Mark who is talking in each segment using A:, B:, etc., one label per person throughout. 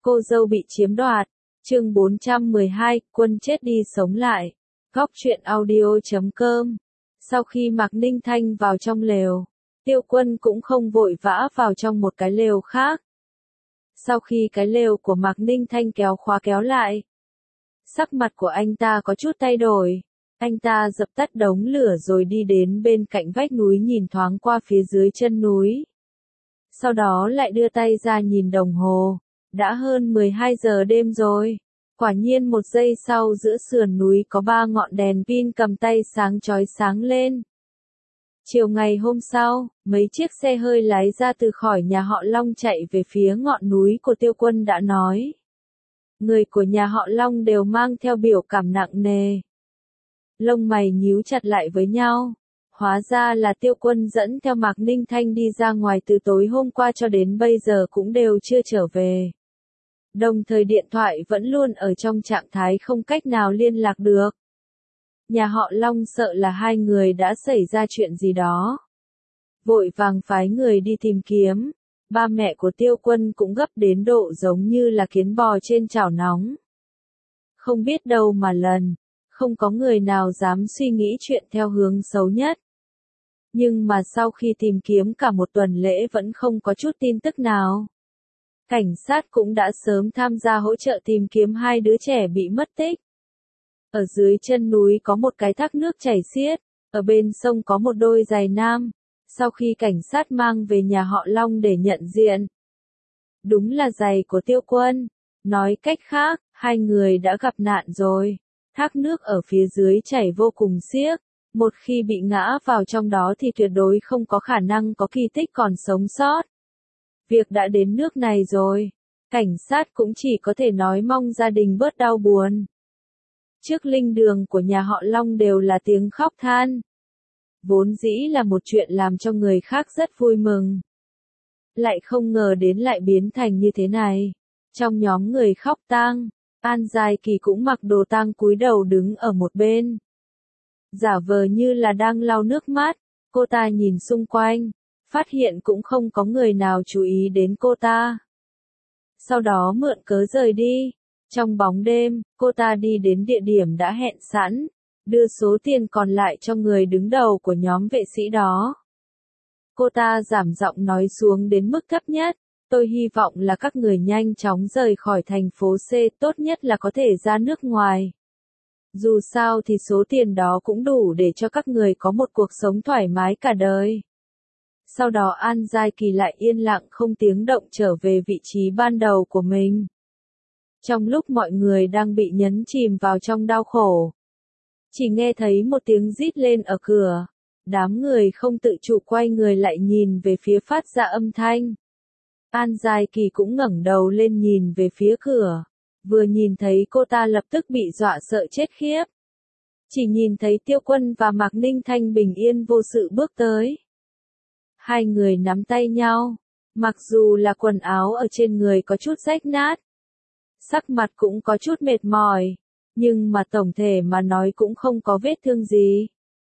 A: Cô dâu bị chiếm đoạt. Chương 412, quân chết đi sống lại. Góc truyện audio.com. Sau khi Mạc Ninh Thanh vào trong lều, Tiêu Quân cũng không vội vã vào trong một cái lều khác. Sau khi cái lều của Mạc Ninh Thanh kéo khóa kéo lại, sắc mặt của anh ta có chút thay đổi. Anh ta dập tắt đống lửa rồi đi đến bên cạnh vách núi nhìn thoáng qua phía dưới chân núi. Sau đó lại đưa tay ra nhìn đồng hồ. Đã hơn 12 giờ đêm rồi. Quả nhiên một giây sau giữa sườn núi có 3 ngọn đèn pin cầm tay sáng chói sáng lên. Chiều ngày hôm sau, mấy chiếc xe hơi lái ra từ khỏi nhà họ Long chạy về phía ngọn núi của Tiêu Quân đã nói. Người của nhà họ Long đều mang theo biểu cảm nặng nề. Lông mày nhíu chặt lại với nhau. Hóa ra là Tiêu Quân dẫn theo Mạc Ninh Thanh đi ra ngoài từ tối hôm qua cho đến bây giờ cũng đều chưa trở về. Đồng thời điện thoại vẫn luôn ở trong trạng thái không cách nào liên lạc được. Nhà họ Long sợ là hai người đã xảy ra chuyện gì đó. Vội vàng phái người đi tìm kiếm. Ba mẹ của Tiêu Quân cũng gấp đến độ giống như là kiến bò trên chảo nóng. Không biết đâu mà lần, không có người nào dám suy nghĩ chuyện theo hướng xấu nhất. Nhưng mà sau khi tìm kiếm cả một tuần lễ vẫn không có chút tin tức nào. Cảnh sát cũng đã sớm tham gia hỗ trợ tìm kiếm hai đứa trẻ bị mất tích. Ở dưới chân núi có một cái thác nước chảy xiết, ở bên sông có một đôi giày nam. Sau khi cảnh sát mang về nhà họ Long để nhận diện, đúng là giày của Tiêu Quân. Nói cách khác, hai người đã gặp nạn rồi. Thác nước ở phía dưới chảy vô cùng xiết. Một khi bị ngã vào trong đó thì tuyệt đối không có khả năng có kỳ tích còn sống sót. Việc đã đến nước này rồi, cảnh sát cũng chỉ có thể nói mong gia đình bớt đau buồn. Trước linh đường của nhà họ Long đều là tiếng khóc than. Vốn dĩ là một chuyện làm cho người khác rất vui mừng. Lại không ngờ đến lại biến thành như thế này. Trong nhóm người khóc tang, An Giai Kỳ cũng mặc đồ tang cúi đầu đứng ở một bên. Giả vờ như là đang lau nước mắt, cô ta nhìn xung quanh, phát hiện cũng không có người nào chú ý đến cô ta. Sau đó mượn cớ rời đi. Trong bóng đêm, cô ta đi đến địa điểm đã hẹn sẵn, đưa số tiền còn lại cho người đứng đầu của nhóm vệ sĩ đó. Cô ta giảm giọng nói xuống đến mức thấp nhất, tôi hy vọng là các người nhanh chóng rời khỏi thành phố C, tốt nhất là có thể ra nước ngoài. Dù sao thì số tiền đó cũng đủ để cho các người có một cuộc sống thoải mái cả đời. Sau đó An Giai Kỳ lại yên lặng không tiếng động trở về vị trí ban đầu của mình. Trong lúc mọi người đang bị nhấn chìm vào trong đau khổ, chỉ nghe thấy một tiếng rít lên ở cửa. Đám người không tự chủ quay người lại nhìn về phía phát ra âm thanh. An Giai Kỳ cũng ngẩng đầu lên nhìn về phía cửa. Vừa nhìn thấy cô ta lập tức bị dọa sợ chết khiếp. Chỉ nhìn thấy Tiêu Quân và Mạc Ninh Thanh bình yên vô sự bước tới. Hai người nắm tay nhau. Mặc dù là quần áo ở trên người có chút rách nát, sắc mặt cũng có chút mệt mỏi, nhưng mà tổng thể mà nói cũng không có vết thương gì.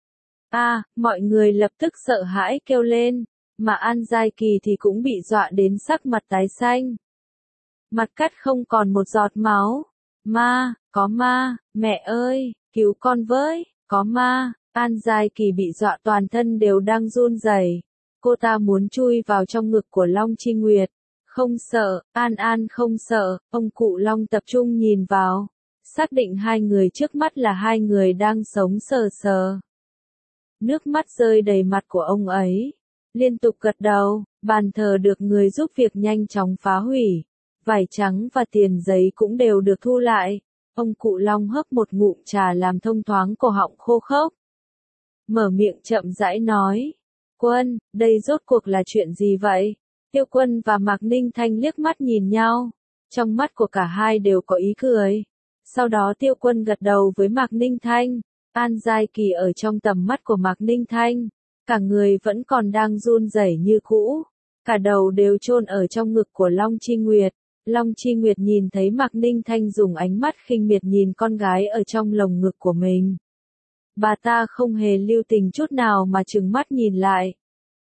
A: Mọi người lập tức sợ hãi kêu lên, mà An Giai Kỳ thì cũng bị dọa đến sắc mặt tái xanh. Mặt cắt không còn một giọt máu. Ma, có ma, mẹ ơi, cứu con với, có ma. An Giai Kỳ bị dọa toàn thân đều đang run rẩy. Cô ta muốn chui vào trong ngực của Long Chi Nguyệt. Không sợ, An không sợ. Ông cụ Long tập trung nhìn vào, xác định hai người trước mắt là hai người đang sống sờ sờ. Nước mắt rơi đầy mặt của ông ấy. Liên tục gật đầu. Bàn thờ được người giúp việc nhanh chóng phá hủy. Vải trắng và tiền giấy cũng đều được thu lại. Ông cụ Long hớp một ngụm trà làm thông thoáng cổ họng khô khốc. Mở miệng chậm rãi nói. Quân, đây rốt cuộc là chuyện gì vậy? Tiêu Quân và Mạc Ninh Thanh liếc mắt nhìn nhau. Trong mắt của cả hai đều có ý cười. Sau đó Tiêu Quân gật đầu với Mạc Ninh Thanh. An Giai Kỳ ở trong tầm mắt của Mạc Ninh Thanh. Cả người vẫn còn đang run rẩy như cũ. Cả đầu đều chôn ở trong ngực của Long Chi Nguyệt. Long Chi Nguyệt nhìn thấy Mạc Ninh Thanh dùng ánh mắt khinh miệt nhìn con gái ở trong lồng ngực của mình. Bà ta không hề lưu tình chút nào mà trừng mắt nhìn lại.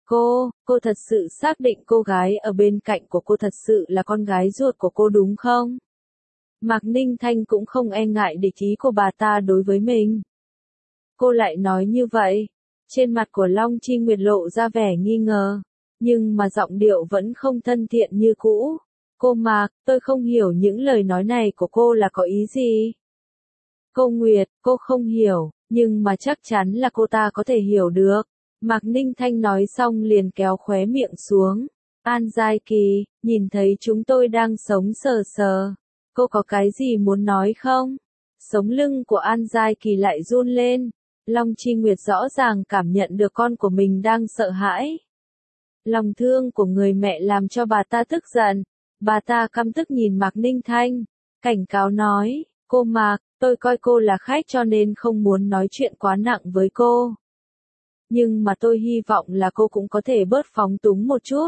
A: Cô thật sự xác định cô gái ở bên cạnh của cô thật sự là con gái ruột của cô đúng không? Mạc Ninh Thanh cũng không e ngại địch ý của bà ta đối với mình. Cô lại nói như vậy. Trên mặt của Long Chi Nguyệt lộ ra vẻ nghi ngờ, nhưng mà giọng điệu vẫn không thân thiện như cũ. Cô Mạc, tôi không hiểu những lời nói này của cô là có ý gì. Cô Nguyệt, cô không hiểu, nhưng mà chắc chắn là cô ta có thể hiểu được. Mạc Ninh Thanh nói xong liền kéo khóe miệng xuống. An Giai Kỳ, nhìn thấy chúng tôi đang sống sờ sờ. Cô có cái gì muốn nói không? Sống lưng của An Giai Kỳ lại run lên. Long Chi Nguyệt rõ ràng cảm nhận được con của mình đang sợ hãi. Lòng thương của người mẹ làm cho bà ta tức giận. Bà ta căm tức nhìn Mạc Ninh Thanh, cảnh cáo nói, cô Mạc, tôi coi cô là khách cho nên không muốn nói chuyện quá nặng với cô. Nhưng mà tôi hy vọng là cô cũng có thể bớt phóng túng một chút.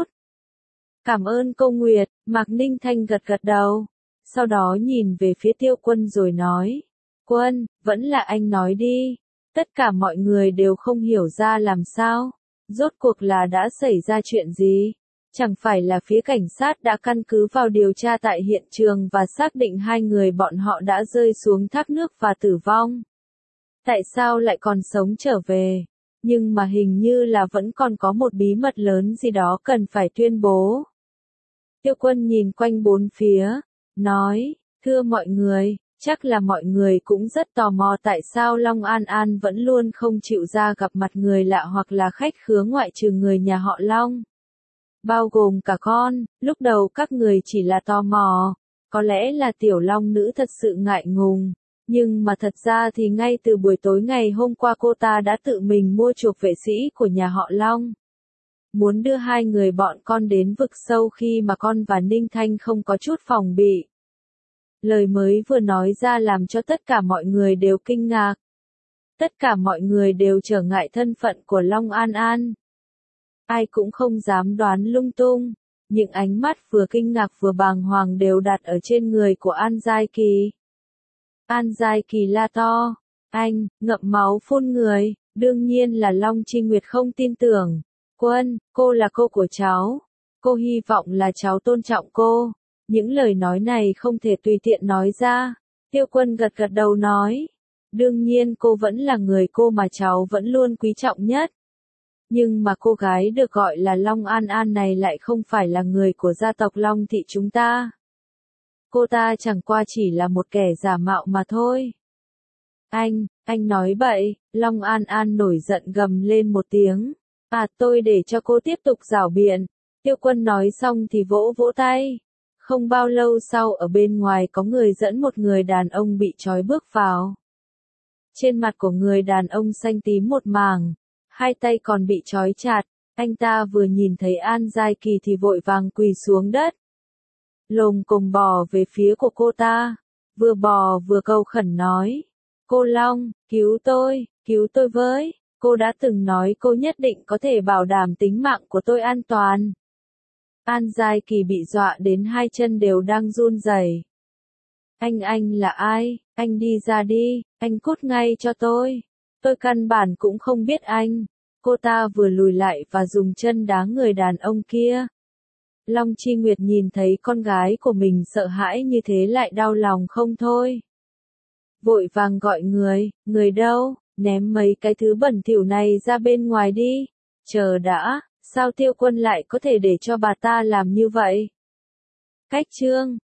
A: Cảm ơn cô Nguyệt, Mạc Ninh Thanh gật gật đầu. Sau đó nhìn về phía Tiêu Quân rồi nói, Quân, vẫn là anh nói đi. Tất cả mọi người đều không hiểu ra làm sao. Rốt cuộc là đã xảy ra chuyện gì? Chẳng phải là phía cảnh sát đã căn cứ vào điều tra tại hiện trường và xác định hai người bọn họ đã rơi xuống thác nước và tử vong. Tại sao lại còn sống trở về? Nhưng mà hình như là vẫn còn có một bí mật lớn gì đó cần phải tuyên bố. Tiêu Quân nhìn quanh bốn phía, nói, thưa mọi người, chắc là mọi người cũng rất tò mò tại sao Long An An vẫn luôn không chịu ra gặp mặt người lạ hoặc là khách khứa ngoại trừ người nhà họ Long. Bao gồm cả con, lúc đầu các người chỉ là tò mò, có lẽ là tiểu long nữ thật sự ngại ngùng, nhưng mà thật ra thì ngay từ buổi tối ngày hôm qua cô ta đã tự mình mua chuộc vệ sĩ của nhà họ Long. Muốn đưa hai người bọn con đến vực sâu khi mà con và Ninh Thanh không có chút phòng bị. Lời mới vừa nói ra làm cho tất cả mọi người đều kinh ngạc. Tất cả mọi người đều trở ngại thân phận của Long An An. Ai cũng không dám đoán lung tung, những ánh mắt vừa kinh ngạc vừa bàng hoàng đều đặt ở trên người của An Giai Kỳ. An Giai Kỳ la to, anh, ngậm máu phun người, đương nhiên là Long Chi Nguyệt không tin tưởng. Quân, cô là cô của cháu, cô hy vọng là cháu tôn trọng cô. Những lời nói này không thể tùy tiện nói ra. Tiêu Quân gật gật đầu nói, đương nhiên cô vẫn là người cô mà cháu vẫn luôn quý trọng nhất. Nhưng mà cô gái được gọi là Long An An này lại không phải là người của gia tộc Long Thị chúng ta. Cô ta chẳng qua chỉ là một kẻ giả mạo mà thôi. Anh nói bậy, Long An An nổi giận gầm lên một tiếng. À tôi để cho cô tiếp tục giảo biện. Tiêu Quân nói xong thì vỗ vỗ tay. Không bao lâu sau ở bên ngoài có người dẫn một người đàn ông bị trói bước vào. Trên mặt của người đàn ông xanh tím một mảng. Hai tay còn bị trói chặt, anh ta vừa nhìn thấy An Giai Kỳ thì vội vàng quỳ xuống đất. Lồm cồm bò về phía của cô ta, vừa bò vừa cầu khẩn nói. Cô Long, cứu tôi với, cô đã từng nói cô nhất định có thể bảo đảm tính mạng của tôi an toàn. An Giai Kỳ bị dọa đến hai chân đều đang run rẩy. Anh là ai, anh đi ra đi, anh cút ngay cho tôi. Tôi căn bản cũng không biết anh. Cô ta vừa lùi lại và dùng chân đá người đàn ông kia. Long Chi Nguyệt nhìn thấy con gái của mình sợ hãi như thế lại đau lòng không thôi. Vội vàng gọi người đâu, ném mấy cái thứ bẩn thỉu này ra bên ngoài đi. Chờ đã, sao Tiêu Quân lại có thể để cho bà ta làm như vậy? Cách chương